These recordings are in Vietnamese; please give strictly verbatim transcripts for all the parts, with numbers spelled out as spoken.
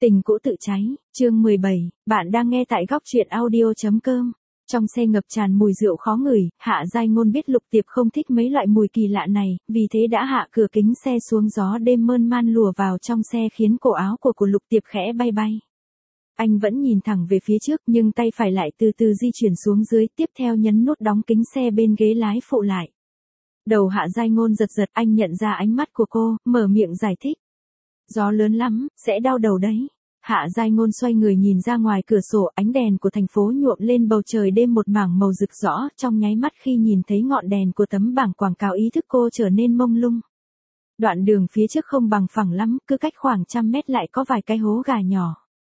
Tình cũ tự cháy, chương mười bảy, bạn đang nghe tại góc truyện audio.com. Trong xe ngập tràn mùi rượu khó ngửi, Hạ Giai Ngôn biết Lục Tiệp không thích mấy loại mùi kỳ lạ này, vì thế đã hạ cửa kính xe xuống, gió đêm mơn man lùa vào trong xe khiến cổ áo của của Lục Tiệp khẽ bay bay. Anh vẫn nhìn thẳng về phía trước nhưng tay phải lại từ từ di chuyển xuống dưới, tiếp theo nhấn nút đóng kính xe bên ghế lái phụ lại. Đầu Hạ Giai Ngôn giật giật, anh nhận ra ánh mắt của cô, mở miệng giải thích. Gió lớn lắm, sẽ đau đầu đấy. Hạ Giai Ngôn xoay người nhìn ra ngoài cửa sổ, ánh đèn của thành phố nhuộm lên bầu trời đêm một mảng màu rực rõ, trong nháy mắt khi nhìn thấy ngọn đèn của tấm bảng quảng cáo ý thức cô trở nên mông lung. Đoạn đường phía trước không bằng phẳng lắm, cứ cách khoảng trăm mét lại có vài cái hố gà nhỏ.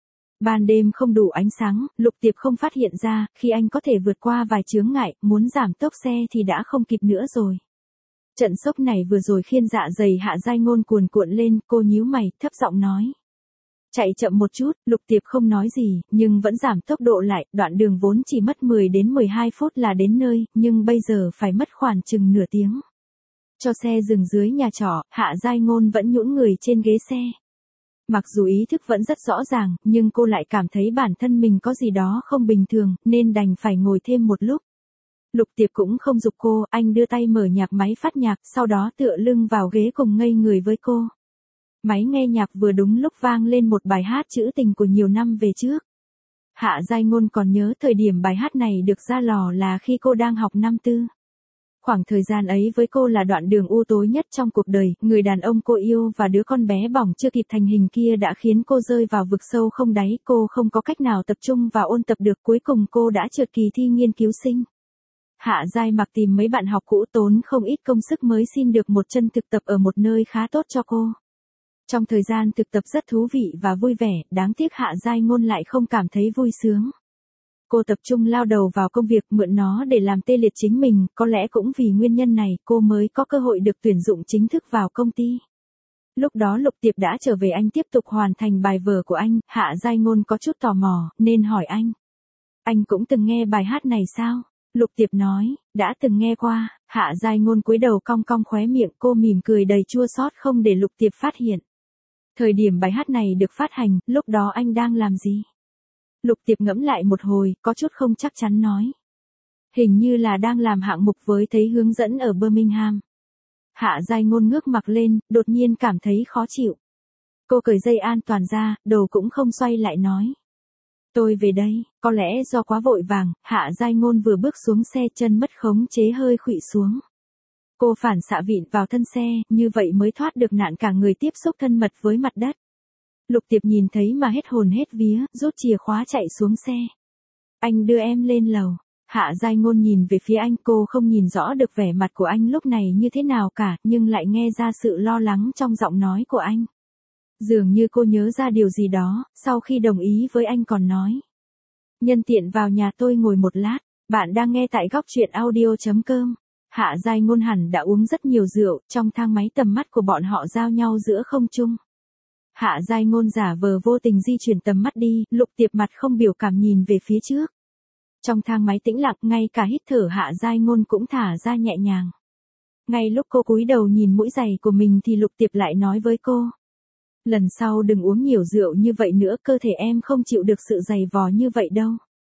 Ban đêm không đủ ánh sáng, Lục Tiệp không phát hiện ra, khi anh có thể vượt qua vài chướng ngại, muốn giảm tốc xe thì đã không kịp nữa rồi. Trận sốc này vừa rồi khiến dạ dày Hạ Giai Ngôn cuồn cuộn lên, cô nhíu mày, thấp giọng nói. Chạy chậm một chút, Lục Tiệp không nói gì, nhưng vẫn giảm tốc độ lại, đoạn đường vốn chỉ mất mười đến mười hai phút là đến nơi, nhưng bây giờ phải mất khoảng chừng nửa tiếng. Cho xe dừng dưới nhà trọ, Hạ Giai Ngôn vẫn nhũn người trên ghế xe. Mặc dù ý thức vẫn rất rõ ràng, nhưng cô lại cảm thấy bản thân mình có gì đó không bình thường, nên đành phải ngồi thêm một lúc. Lục Tiệp cũng không giục cô, anh đưa tay mở nhạc máy phát nhạc, sau đó tựa lưng vào ghế cùng ngây người với cô. Máy nghe nhạc vừa đúng lúc vang lên một bài hát trữ tình của nhiều năm về trước. Hạ Giai Ngôn còn nhớ thời điểm bài hát này được ra lò là khi cô đang học năm tư. Khoảng thời gian ấy với cô là đoạn đường u tối nhất trong cuộc đời, người đàn ông cô yêu và đứa con bé bỏng chưa kịp thành hình kia đã khiến cô rơi vào vực sâu không đáy, cô không có cách nào tập trung và ôn tập được, cuối cùng cô đã trượt kỳ thi nghiên cứu sinh. Hạ Giai Mặc tìm mấy bạn học cũ, tốn không ít công sức mới xin được một chân thực tập ở một nơi khá tốt cho cô. Trong thời gian thực tập rất thú vị và vui vẻ, đáng tiếc Hạ Giai Ngôn lại không cảm thấy vui sướng. Cô tập trung lao đầu vào công việc, mượn nó để làm tê liệt chính mình, có lẽ cũng vì nguyên nhân này cô mới có cơ hội được tuyển dụng chính thức vào công ty. Lúc đó Lục Tiệp đã trở về, anh tiếp tục hoàn thành bài vở của anh, Hạ Giai Ngôn có chút tò mò, nên hỏi anh. Anh cũng từng nghe bài hát này sao? Lục Tiệp nói, đã từng nghe qua. Hạ Giai Ngôn cúi đầu cong cong khóe miệng, cô mỉm cười đầy chua xót không để Lục Tiệp phát hiện. Thời điểm bài hát này được phát hành, lúc đó anh đang làm gì? Lục Tiệp ngẫm lại một hồi, có chút không chắc chắn nói. Hình như là đang làm hạng mục với thấy hướng dẫn ở Birmingham. Hạ Giai Ngôn ngước mặt lên, đột nhiên cảm thấy khó chịu. Cô cởi dây an toàn ra, đầu cũng không xoay lại nói. Tôi về đây, có lẽ do quá vội vàng, Hạ Giai Ngôn vừa bước xuống xe chân mất khống chế hơi khuỵu xuống. Cô phản xạ vịn vào thân xe, như vậy mới thoát được nạn cả người tiếp xúc thân mật với mặt đất. Lục Tiệp nhìn thấy mà hết hồn hết vía, rút chìa khóa chạy xuống xe. Anh đưa em lên lầu. Hạ Giai Ngôn nhìn về phía anh, cô không nhìn rõ được vẻ mặt của anh lúc này như thế nào cả, nhưng lại nghe ra sự lo lắng trong giọng nói của anh. Dường như cô nhớ ra điều gì đó, sau khi đồng ý với anh còn nói. Nhân tiện vào nhà tôi ngồi một lát, bạn đang nghe tại góc truyện audio.com. Hạ Giai Ngôn hẳn đã uống rất nhiều rượu, trong thang máy tầm mắt của bọn họ giao nhau giữa không trung. Hạ Giai Ngôn giả vờ vô tình di chuyển tầm mắt đi, Lục Tiệp mặt không biểu cảm nhìn về phía trước. Trong thang máy tĩnh lặng, ngay cả hít thở Hạ Giai Ngôn cũng thả ra nhẹ nhàng. Ngay lúc cô cúi đầu nhìn mũi giày của mình thì Lục Tiệp lại nói với cô. Lần sau đừng uống nhiều rượu như vậy nữa, cơ thể em không chịu được sự dày vò như vậy đâu.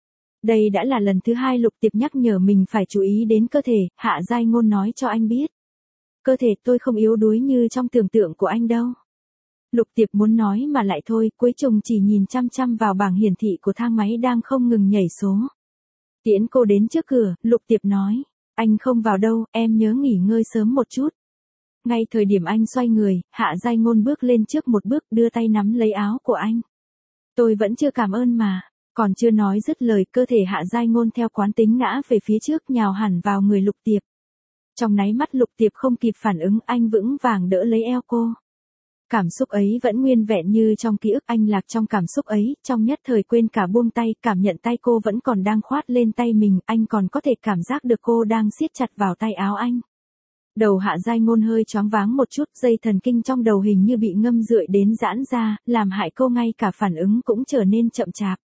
Đây đã là lần thứ hai Lục Tiệp nhắc nhở mình phải chú ý đến cơ thể, Hạ Giai Ngôn nói cho anh biết. Cơ thể tôi không yếu đuối như trong tưởng tượng của anh đâu. Lục Tiệp muốn nói mà lại thôi, cuối cùng chỉ nhìn chăm chăm vào bảng hiển thị của thang máy đang không ngừng nhảy số. Tiễn cô đến trước cửa, Lục Tiệp nói. Anh không vào đâu, em nhớ nghỉ ngơi sớm một chút. Ngay thời điểm anh xoay người, Hạ Giai Ngôn bước lên trước một bước, đưa tay nắm lấy áo của anh. Tôi vẫn chưa cảm ơn mà. Còn chưa nói dứt lời, cơ thể Hạ Giai Ngôn theo quán tính ngã về phía trước, nhào hẳn vào người Lục Tiệp. Trong nháy mắt Lục Tiệp không kịp phản ứng, anh vững vàng đỡ lấy eo cô. Cảm xúc ấy vẫn nguyên vẹn như trong ký ức, anh lạc trong cảm xúc ấy, trong nhất thời quên cả buông tay, cảm nhận tay cô vẫn còn đang khoát lên tay mình, anh còn có thể cảm giác được cô đang siết chặt vào tay áo anh. Đầu Hạ Giai Ngôn hơi choáng váng một chút, dây thần kinh trong đầu hình như bị ngâm rượi đến giãn ra, làm hại cô ngay cả phản ứng cũng trở nên chậm chạp.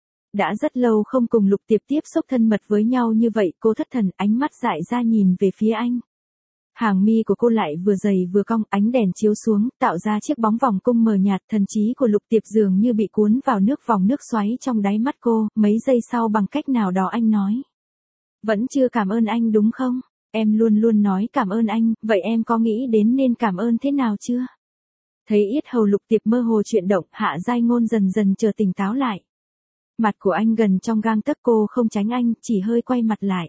Đã rất lâu không cùng Lục Tiệp tiếp xúc thân mật với nhau như vậy, cô thất thần, ánh mắt dại ra nhìn về phía anh. Hàng mi của cô lại vừa dày vừa cong, ánh đèn chiếu xuống, tạo ra chiếc bóng vòng cung mờ nhạt, thần trí của Lục Tiệp dường như bị cuốn vào nước vòng nước xoáy trong đáy mắt cô, mấy giây sau bằng cách nào đó anh nói. Vẫn chưa cảm ơn anh đúng không? Em luôn luôn nói cảm ơn anh, vậy em có nghĩ đến nên cảm ơn thế nào chưa? Thấy yết hầu Lục Tiệp mơ hồ chuyển động, Hạ Giai Ngôn dần dần chờ tỉnh táo lại. Mặt của anh gần trong gang tấc, cô không tránh anh, chỉ hơi quay mặt lại.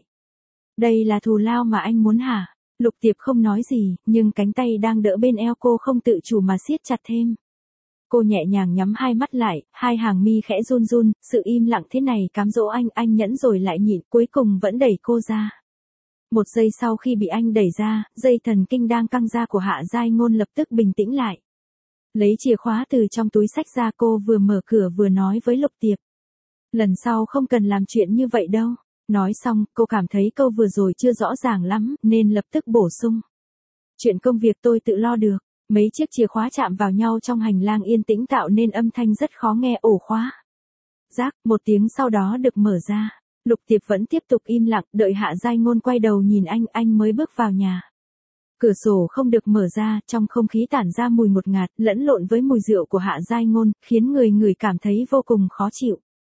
Đây là thù lao mà anh muốn hả? Lục Tiệp không nói gì, nhưng cánh tay đang đỡ bên eo cô không tự chủ mà siết chặt thêm. Cô nhẹ nhàng nhắm hai mắt lại, hai hàng mi khẽ run run, sự im lặng thế này cám dỗ anh, anh nhẫn rồi lại nhịn, cuối cùng vẫn đẩy cô ra. Một giây sau khi bị anh đẩy ra, dây thần kinh đang căng ra của Hạ Giai Ngôn lập tức bình tĩnh lại. Lấy chìa khóa từ trong túi xách ra, cô vừa mở cửa vừa nói với Lục Tiệp. Lần sau không cần làm chuyện như vậy đâu. Nói xong, cô cảm thấy câu vừa rồi chưa rõ ràng lắm, nên lập tức bổ sung. Chuyện công việc tôi tự lo được. Mấy chiếc chìa khóa chạm vào nhau trong hành lang yên tĩnh tạo nên âm thanh rất khó nghe. Ổ khóa. Rác, một tiếng sau đó được mở ra. Lục Tiệp vẫn tiếp tục im lặng, đợi Hạ Giai Ngôn quay đầu nhìn anh, anh mới bước vào nhà. Cửa sổ không được mở ra, trong không khí tản ra mùi ngột ngạt, lẫn lộn với mùi rượu của Hạ Giai Ngôn, khiến người người cảm thấy vô cùng khó chịu.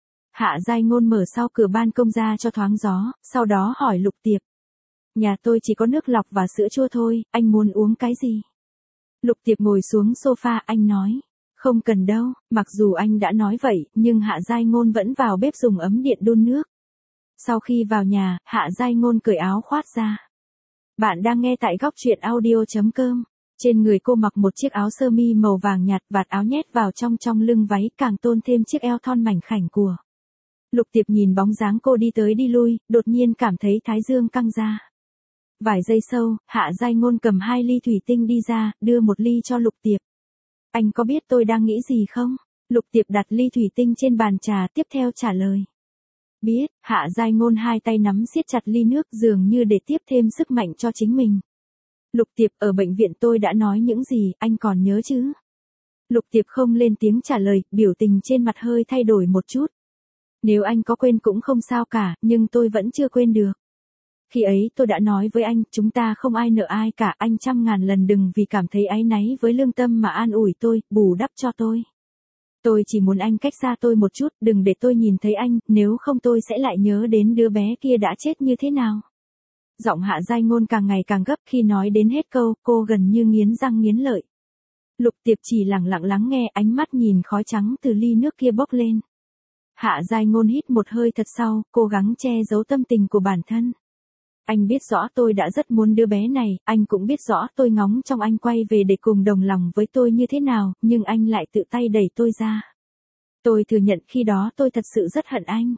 Hạ Giai Ngôn mở sau cửa ban công ra cho thoáng gió, sau đó hỏi Lục Tiệp. Nhà tôi chỉ có nước lọc và sữa chua thôi, anh muốn uống cái gì? Lục Tiệp ngồi xuống sofa, anh nói. Không cần đâu, mặc dù anh đã nói vậy, nhưng Hạ Giai Ngôn vẫn vào bếp dùng ấm điện đun nước. Sau khi vào nhà, Hạ Giai Ngôn cởi áo khoác ra. Bạn đang nghe tại góc truyện audio chấm com. Trên người cô mặc một chiếc áo sơ mi màu vàng nhạt, vạt áo nhét vào trong trong lưng váy, càng tôn thêm chiếc eo thon mảnh khảnh của. Lục Tiệp nhìn bóng dáng cô đi tới đi lui, đột nhiên cảm thấy thái dương căng ra. Vài giây sau, Hạ Giai Ngôn cầm hai ly thủy tinh đi ra, đưa một ly cho Lục Tiệp. Anh có biết tôi đang nghĩ gì không? Lục Tiệp đặt ly thủy tinh trên bàn trà, tiếp theo trả lời. Biết. Hạ Giai Ngôn hai tay nắm siết chặt ly nước, dường như để tiếp thêm sức mạnh cho chính mình. Lục Tiệp, ở bệnh viện tôi đã nói những gì, anh còn nhớ chứ? Lục Tiệp không lên tiếng trả lời, biểu tình trên mặt hơi thay đổi một chút. Nếu anh có quên cũng không sao cả, nhưng tôi vẫn chưa quên được. Khi ấy tôi đã nói với anh, chúng ta không ai nợ ai cả, anh trăm ngàn lần đừng vì cảm thấy áy náy với lương tâm mà an ủi tôi, bù đắp cho tôi. Tôi chỉ muốn anh cách xa tôi một chút, đừng để tôi nhìn thấy anh, nếu không tôi sẽ lại nhớ đến đứa bé kia đã chết như thế nào. Giọng Hạ Giai Ngôn càng ngày càng gấp, khi nói đến hết câu, cô gần như nghiến răng nghiến lợi. Lục Tiệp chỉ lặng lặng lắng nghe, ánh mắt nhìn khói trắng từ ly nước kia bốc lên. Hạ Giai Ngôn hít một hơi thật sâu, cố gắng che giấu tâm tình của bản thân. Anh biết rõ tôi đã rất muốn đứa bé này, anh cũng biết rõ tôi ngóng trong anh quay về để cùng đồng lòng với tôi như thế nào, nhưng anh lại tự tay đẩy tôi ra. Tôi thừa nhận khi đó tôi thật sự rất hận anh.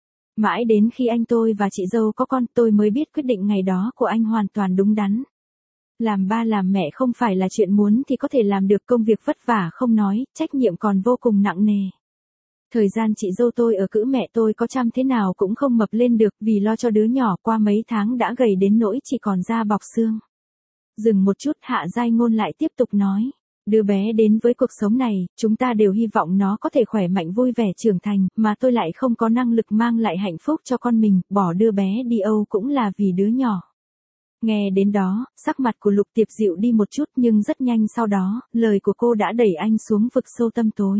Mãi đến khi anh tôi và chị dâu có con, tôi mới biết quyết định ngày đó của anh hoàn toàn đúng đắn. Làm ba làm mẹ không phải là chuyện muốn thì có thể làm được, công việc vất vả không nói, trách nhiệm còn vô cùng nặng nề. Thời gian chị dâu tôi ở cữ mẹ tôi có chăm thế nào cũng không mập lên được, vì lo cho đứa nhỏ qua mấy tháng đã gầy đến nỗi chỉ còn da bọc xương. Dừng một chút, Hạ Giai Ngôn lại tiếp tục nói. Đứa bé đến với cuộc sống này, chúng ta đều hy vọng nó có thể khỏe mạnh vui vẻ trưởng thành, mà tôi lại không có năng lực mang lại hạnh phúc cho con mình, bỏ đứa bé đi Âu cũng là vì đứa nhỏ. Nghe đến đó, sắc mặt của Lục Tiệp dịu đi một chút, nhưng rất nhanh sau đó, lời của cô đã đẩy anh xuống vực sâu tăm tối.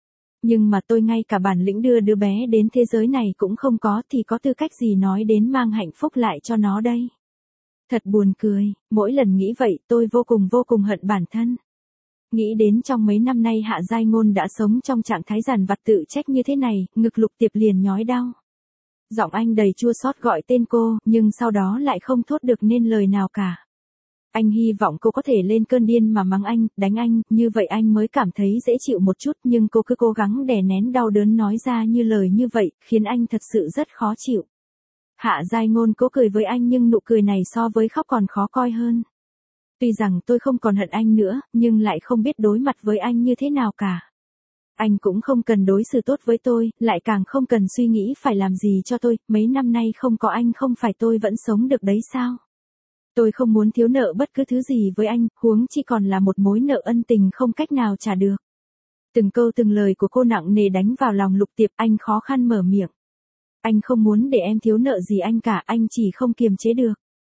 Nhưng mà tôi ngay cả bản lĩnh đưa đứa bé đến thế giới này cũng không có, thì có tư cách gì nói đến mang hạnh phúc lại cho nó đây? Thật buồn cười, mỗi lần nghĩ vậy tôi vô cùng vô cùng hận bản thân. Nghĩ đến trong mấy năm nay Hạ Giai Ngôn đã sống trong trạng thái dằn vặt tự trách như thế này, ngực Lục Tiệp liền nhói đau. Giọng anh đầy chua xót gọi tên cô, nhưng sau đó lại không thốt được nên lời nào cả. Anh hy vọng cô có thể lên cơn điên mà mắng anh, đánh anh, như vậy anh mới cảm thấy dễ chịu một chút, nhưng cô cứ cố gắng đè nén đau đớn nói ra như lời như vậy, khiến anh thật sự rất khó chịu. Hạ Giai Ngôn cố cười với anh, nhưng nụ cười này so với khóc còn khó coi hơn. Tuy rằng tôi không còn hận anh nữa, nhưng lại không biết đối mặt với anh như thế nào cả. Anh cũng không cần đối xử tốt với tôi, lại càng không cần suy nghĩ phải làm gì cho tôi, mấy năm nay không có anh không phải tôi vẫn sống được đấy sao? Tôi không muốn thiếu nợ bất cứ thứ gì với anh, huống chi còn là một mối nợ ân tình không cách nào trả được. Từng câu từng lời của cô nặng nề đánh vào lòng Lục Tiệp, anh khó khăn mở miệng. Anh không muốn để em thiếu nợ gì anh cả, anh chỉ không kiềm chế được.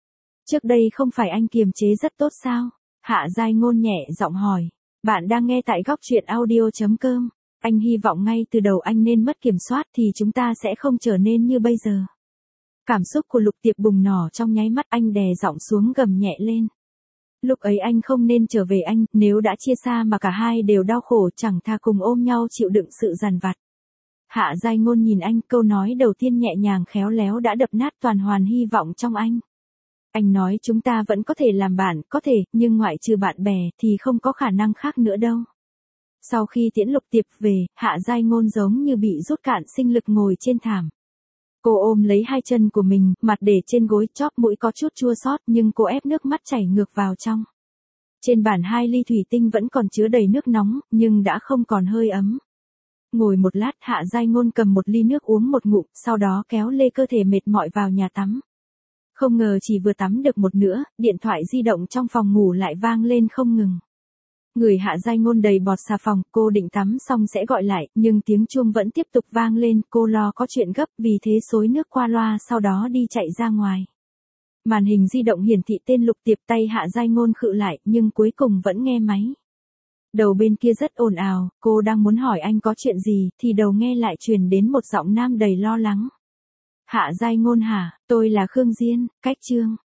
Trước đây không phải anh kiềm chế rất tốt sao? Hạ Giai Ngôn nhẹ giọng hỏi. Bạn đang nghe tại góc truyện audio.com. Anh hy vọng ngay từ đầu anh nên mất kiểm soát thì chúng ta sẽ không trở nên như bây giờ. Cảm xúc của Lục Tiệp bùng nổ trong nháy mắt, anh đè giọng xuống gầm nhẹ lên. Lúc ấy anh không nên trở về anh, nếu đã chia xa mà cả hai đều đau khổ chẳng thà cùng ôm nhau chịu đựng sự dằn vặt. Hạ Giai Ngôn nhìn anh, câu nói đầu tiên nhẹ nhàng khéo léo đã đập nát toàn hoàn hy vọng trong anh. Anh nói chúng ta vẫn có thể làm bạn, có thể, nhưng ngoại trừ bạn bè thì không có khả năng khác nữa đâu. Sau khi tiễn Lục Tiệp về, Hạ Giai Ngôn giống như bị rút cạn sinh lực ngồi trên thảm. Cô ôm lấy hai chân của mình, mặt để trên gối, chóp mũi có chút chua xót nhưng cô ép nước mắt chảy ngược vào trong. Trên bàn hai ly thủy tinh vẫn còn chứa đầy nước nóng, nhưng đã không còn hơi ấm. Ngồi một lát, Hạ Giai Ngôn cầm một ly nước uống một ngụm, sau đó kéo lê cơ thể mệt mỏi vào nhà tắm. Không ngờ chỉ vừa tắm được một nửa, điện thoại di động trong phòng ngủ lại vang lên không ngừng. Người Hạ Giai Ngôn đầy bọt xà phòng, cô định tắm xong sẽ gọi lại, nhưng tiếng chuông vẫn tiếp tục vang lên, cô lo có chuyện gấp, vì thế xối nước qua loa sau đó đi chạy ra ngoài. Màn hình di động hiển thị tên Lục Tiệp, tay Hạ Giai Ngôn khựng lại, nhưng cuối cùng vẫn nghe máy. Đầu bên kia rất ồn ào, cô đang muốn hỏi anh có chuyện gì, thì đầu nghe lại truyền đến một giọng nam đầy lo lắng. Hạ Giai Ngôn hả, tôi là Khương Diên, cách Trương.